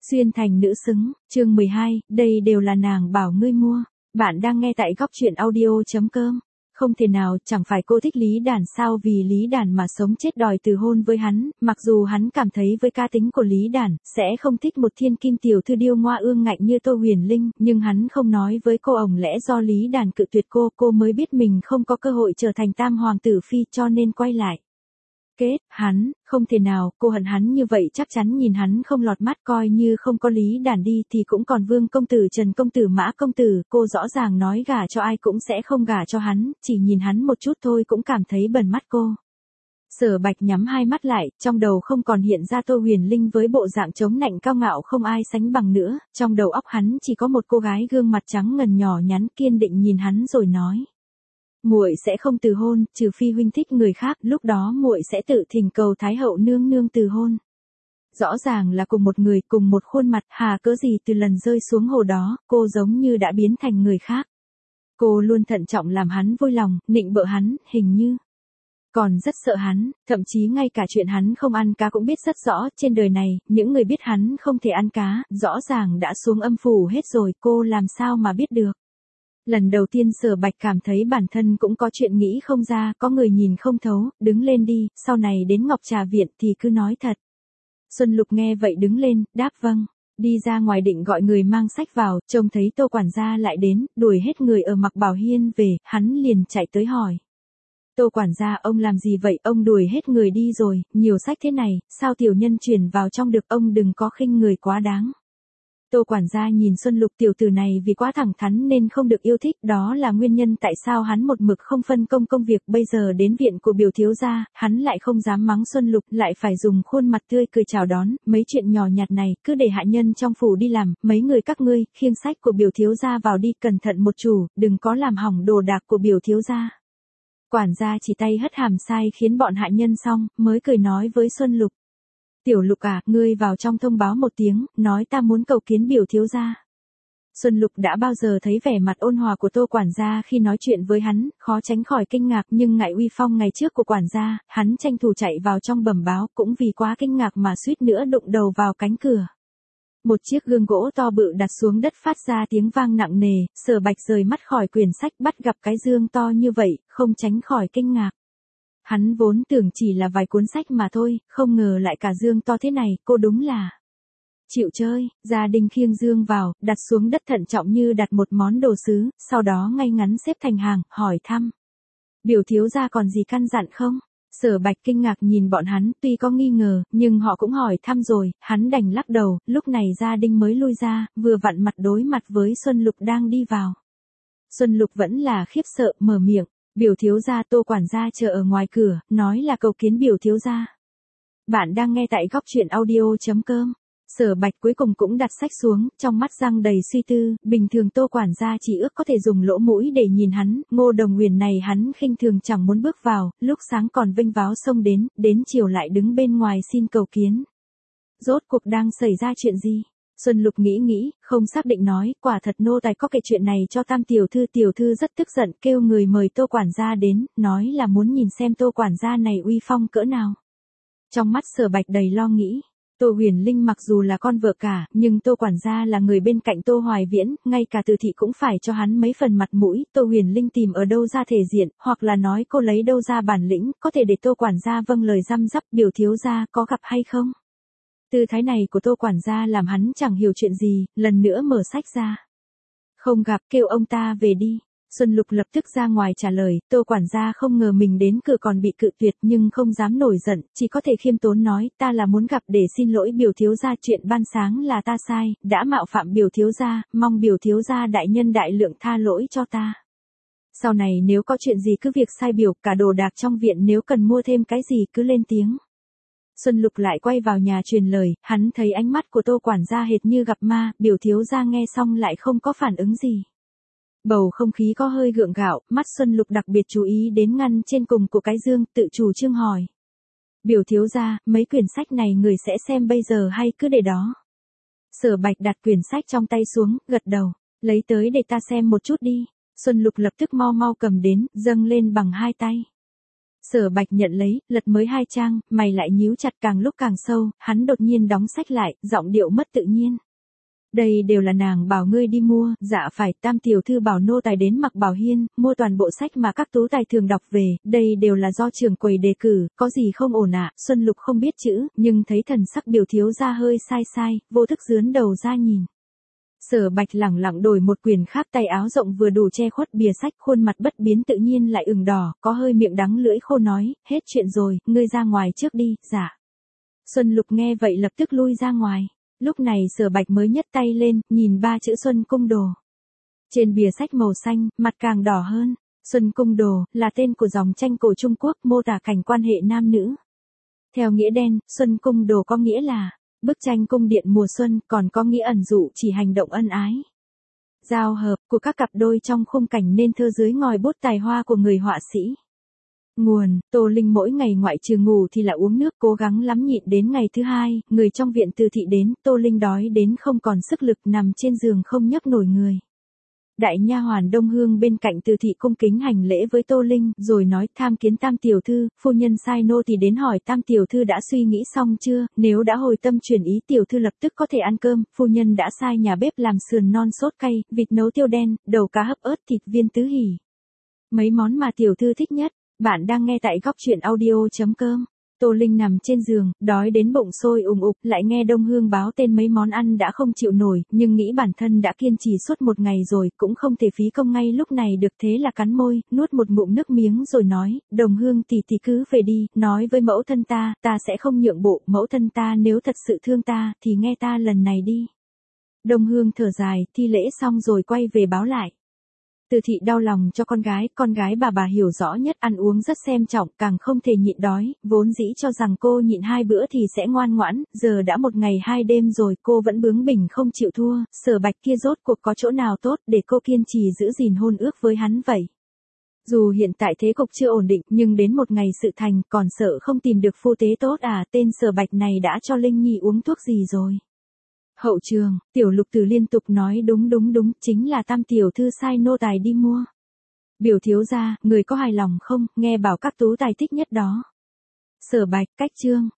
Xuyên thành nữ xứng, chương 12, đây đều là nàng bảo ngươi mua. Bạn đang nghe tại góc truyện audio.com. Không thể nào, chẳng phải cô thích Lý Đàn sao, vì Lý Đàn mà sống chết đòi từ hôn với hắn, mặc dù hắn cảm thấy với cá tính của Lý Đàn, sẽ không thích một thiên kim tiểu thư điêu ngoa ương ngạnh như Tô Huyền Linh, nhưng hắn không nói với cô ổng lẽ do Lý Đàn cự tuyệt cô mới biết mình không có cơ hội trở thành tam hoàng tử phi cho nên quay lại. Kết, hắn, không thể nào, cô hận hắn như vậy chắc chắn nhìn hắn không lọt mắt, coi như không có Lý Đàn đi thì cũng còn Vương công tử, Trần công tử, Mã công tử, cô rõ ràng nói gả cho ai cũng sẽ không gả cho hắn, chỉ nhìn hắn một chút thôi cũng cảm thấy bẩn mắt cô. Sở Bạch nhắm hai mắt lại, trong đầu không còn hiện ra Tô Huyền Linh với bộ dạng chống nạnh cao ngạo không ai sánh bằng nữa, trong đầu óc hắn chỉ có một cô gái gương mặt trắng ngần nhỏ nhắn kiên định nhìn hắn rồi nói. Muội sẽ không từ hôn, trừ phi huynh thích người khác, lúc đó muội sẽ tự thỉnh cầu Thái hậu nương nương từ hôn. Rõ ràng là cùng một người, cùng một khuôn mặt, hà cớ gì từ lần rơi xuống hồ đó, cô giống như đã biến thành người khác. Cô luôn thận trọng làm hắn vui lòng, nịnh bợ hắn, hình như còn rất sợ hắn, thậm chí ngay cả chuyện hắn không ăn cá cũng biết rất rõ, trên đời này, những người biết hắn không thể ăn cá, rõ ràng đã xuống âm phủ hết rồi, cô làm sao mà biết được. Lần đầu tiên Sở Bạch cảm thấy bản thân cũng có chuyện nghĩ không ra, có người nhìn không thấu, đứng lên đi, sau này đến Ngọc Trà Viện thì cứ nói thật. Xuân Lục nghe vậy đứng lên, đáp vâng, đi ra ngoài định gọi người mang sách vào, trông thấy Tô quản gia lại đến, đuổi hết người ở Mặc Bảo Hiên về, hắn liền chạy tới hỏi. Tô quản gia, ông làm gì vậy, ông đuổi hết người đi rồi, nhiều sách thế này, sao tiểu nhân chuyển vào trong được, ông đừng có khinh người quá đáng. Tô quản gia nhìn Xuân Lục, tiểu tử này vì quá thẳng thắn nên không được yêu thích, đó là nguyên nhân tại sao hắn một mực không phân công công việc, bây giờ đến viện của biểu thiếu gia, hắn lại không dám mắng Xuân Lục, lại phải dùng khuôn mặt tươi cười chào đón, mấy chuyện nhỏ nhặt này, cứ để hạ nhân trong phủ đi làm, mấy người các ngươi, khiêng sách của biểu thiếu gia vào đi, cẩn thận một chủ, đừng có làm hỏng đồ đạc của biểu thiếu gia. Quản gia chỉ tay hất hàm sai khiến bọn hạ nhân xong, mới cười nói với Xuân Lục. Tiểu Lục à, ngươi vào trong thông báo một tiếng, nói ta muốn cầu kiến biểu thiếu gia. Xuân Lục đã bao giờ thấy vẻ mặt ôn hòa của Tô quản gia khi nói chuyện với hắn, khó tránh khỏi kinh ngạc, nhưng ngại uy phong ngày trước của quản gia, hắn tranh thủ chạy vào trong bẩm báo, cũng vì quá kinh ngạc mà suýt nữa đụng đầu vào cánh cửa. Một chiếc gương gỗ to bự đặt xuống đất phát ra tiếng vang nặng nề, Sở Bạch rời mắt khỏi quyển sách, bắt gặp cái dương to như vậy, không tránh khỏi kinh ngạc. Hắn vốn tưởng chỉ là vài cuốn sách mà thôi, không ngờ lại cả dương to thế này, cô đúng là chịu chơi. Gia đình khiêng dương vào, đặt xuống đất thận trọng như đặt một món đồ sứ, sau đó ngay ngắn xếp thành hàng, hỏi thăm. Biểu thiếu gia còn gì căn dặn không? Sở Bạch kinh ngạc nhìn bọn hắn, tuy có nghi ngờ, nhưng họ cũng hỏi thăm rồi, hắn đành lắc đầu, lúc này Gia Đình mới lui ra, vừa vặn mặt đối mặt với Xuân Lục đang đi vào. Xuân Lục vẫn là khiếp sợ, mở miệng. Biểu thiếu gia, Tô quản gia chờ ở ngoài cửa, nói là cầu kiến biểu thiếu gia. Bạn đang nghe tại góc truyện audio.com. Sở Bạch cuối cùng cũng đặt sách xuống, trong mắt răng đầy suy tư, bình thường Tô quản gia chỉ ước có thể dùng lỗ mũi để nhìn hắn, Ngô Đồng Huyền này hắn khinh thường chẳng muốn bước vào, lúc sáng còn vênh váo xông đến chiều lại đứng bên ngoài xin cầu kiến. Rốt cuộc đang xảy ra chuyện gì? Xuân Lục nghĩ, không xác định nói, quả thật nô tài có kể chuyện này cho Tam tiểu thư rất tức giận, kêu người mời Tô quản gia đến, nói là muốn nhìn xem Tô quản gia này uy phong cỡ nào. Trong mắt Sở Bạch đầy lo nghĩ, Tô Huyền Linh mặc dù là con vợ cả, nhưng Tô quản gia là người bên cạnh Tô Hoài Viễn, ngay cả Từ thị cũng phải cho hắn mấy phần mặt mũi, Tô Huyền Linh tìm ở đâu ra thể diện, hoặc là nói cô lấy đâu ra bản lĩnh, có thể để Tô quản gia vâng lời răm rắp, biểu thiếu gia có gặp hay không? Tư thái này của Tô quản gia làm hắn chẳng hiểu chuyện gì, lần nữa mở sách ra. Không gặp, kêu ông ta về đi. Xuân Lục lập tức ra ngoài trả lời, Tô quản gia không ngờ mình đến cửa còn bị cự tuyệt nhưng không dám nổi giận, chỉ có thể khiêm tốn nói, ta là muốn gặp để xin lỗi biểu thiếu gia, chuyện ban sáng là ta sai, đã mạo phạm biểu thiếu gia, mong biểu thiếu gia đại nhân đại lượng tha lỗi cho ta. Sau này nếu có chuyện gì cứ việc sai biểu, cả đồ đạc trong viện nếu cần mua thêm cái gì cứ lên tiếng. Xuân Lục lại quay vào nhà truyền lời, hắn thấy ánh mắt của Tô quản gia hệt như gặp ma, biểu thiếu gia nghe xong lại không có phản ứng gì. Bầu không khí có hơi gượng gạo, mắt Xuân Lục đặc biệt chú ý đến ngăn trên cùng của cái dương, tự chủ trương hỏi. Biểu thiếu gia, mấy quyển sách này người sẽ xem bây giờ hay cứ để đó? Sở Bạch đặt quyển sách trong tay xuống, gật đầu, lấy tới để ta xem một chút đi. Xuân Lục lập tức mau cầm đến, dâng lên bằng hai tay. Sở Bạch nhận lấy, lật mới 2 trang, mày lại nhíu chặt càng lúc càng sâu, hắn đột nhiên đóng sách lại, giọng điệu mất tự nhiên. Đây đều là nàng bảo ngươi đi mua, dạ phải, Tam tiểu thư bảo nô tài đến Mặc Bảo Hiên, mua toàn bộ sách mà các tú tài thường đọc về, đây đều là do trưởng quầy đề cử, có gì không ổn ạ, Xuân Lục không biết chữ, nhưng thấy thần sắc biểu thiếu gia hơi sai sai, vô thức dướn đầu ra nhìn. Sở Bạch lẳng lặng đổi một quyển khác, tay áo rộng vừa đủ che khuất bìa sách, khuôn mặt bất biến tự nhiên lại ửng đỏ, có hơi miệng đắng lưỡi khô nói, hết chuyện rồi, ngươi ra ngoài trước đi, dạ. Xuân Lục nghe vậy lập tức lui ra ngoài. Lúc này Sở Bạch mới nhấc tay lên, nhìn 3 chữ Xuân Cung Đồ. Trên bìa sách màu xanh, mặt càng đỏ hơn. Xuân Cung Đồ, là tên của dòng tranh cổ Trung Quốc, mô tả cảnh quan hệ nam nữ. Theo nghĩa đen, Xuân Cung Đồ có nghĩa là bức tranh cung điện mùa xuân, còn có nghĩa ẩn dụ chỉ hành động ân ái. Giao hợp của các cặp đôi trong khung cảnh nên thơ dưới ngòi bút tài hoa của người họa sĩ. Nguồn, Tô Linh mỗi ngày ngoại trừ ngủ thì là uống nước, cố gắng lắm nhịn đến ngày thứ 2, người trong viện Từ Thị đến, Tô Linh đói đến không còn sức lực, nằm trên giường không nhấc nổi người. Đại nha hoàn Đông Hương bên cạnh Từ Thị cung kính hành lễ với Tô Linh, rồi nói, tham kiến Tam tiểu thư, phu nhân sai nô thì đến hỏi Tam tiểu thư đã suy nghĩ xong chưa, nếu đã hồi tâm chuyển ý tiểu thư lập tức có thể ăn cơm, phu nhân đã sai nhà bếp làm sườn non sốt cay, vịt nấu tiêu đen, đầu cá hấp ớt, thịt viên tứ hỉ. Mấy món mà tiểu thư thích nhất. Bạn đang nghe tại góc truyện audio.com. Tô Linh nằm trên giường, đói đến bụng sôi ùng ục, lại nghe Đông Hương báo tên mấy món ăn đã không chịu nổi, nhưng nghĩ bản thân đã kiên trì suốt một ngày rồi, cũng không thể phí công ngay lúc này được, thế là cắn môi, nuốt một ngụm nước miếng rồi nói, Đồng Hương tỷ tỷ cứ về đi, nói với mẫu thân ta sẽ không nhượng bộ, mẫu thân ta nếu thật sự thương ta, thì nghe ta lần này đi. Đông Hương thở dài, thi lễ xong rồi quay về báo lại. Từ Thị đau lòng cho con gái bà hiểu rõ nhất, ăn uống rất xem trọng, càng không thể nhịn đói, vốn dĩ cho rằng cô nhịn 2 bữa thì sẽ ngoan ngoãn, giờ đã 1 ngày 2 đêm rồi, cô vẫn bướng bỉnh không chịu thua, Sở Bạch kia rốt cuộc có chỗ nào tốt để cô kiên trì giữ gìn hôn ước với hắn vậy. Dù hiện tại thế cục chưa ổn định, nhưng đến một ngày sự thành, còn sợ không tìm được phu tế tốt à, tên Sở Bạch này đã cho Linh Nhi uống thuốc gì rồi. Hậu trường, Tiểu Lục Tử liên tục nói đúng, chính là Tam tiểu thư sai nô tài đi mua. Biểu thiếu gia, người có hài lòng không, nghe bảo các tú tài thích nhất đó. Sở Bạch, cách chương.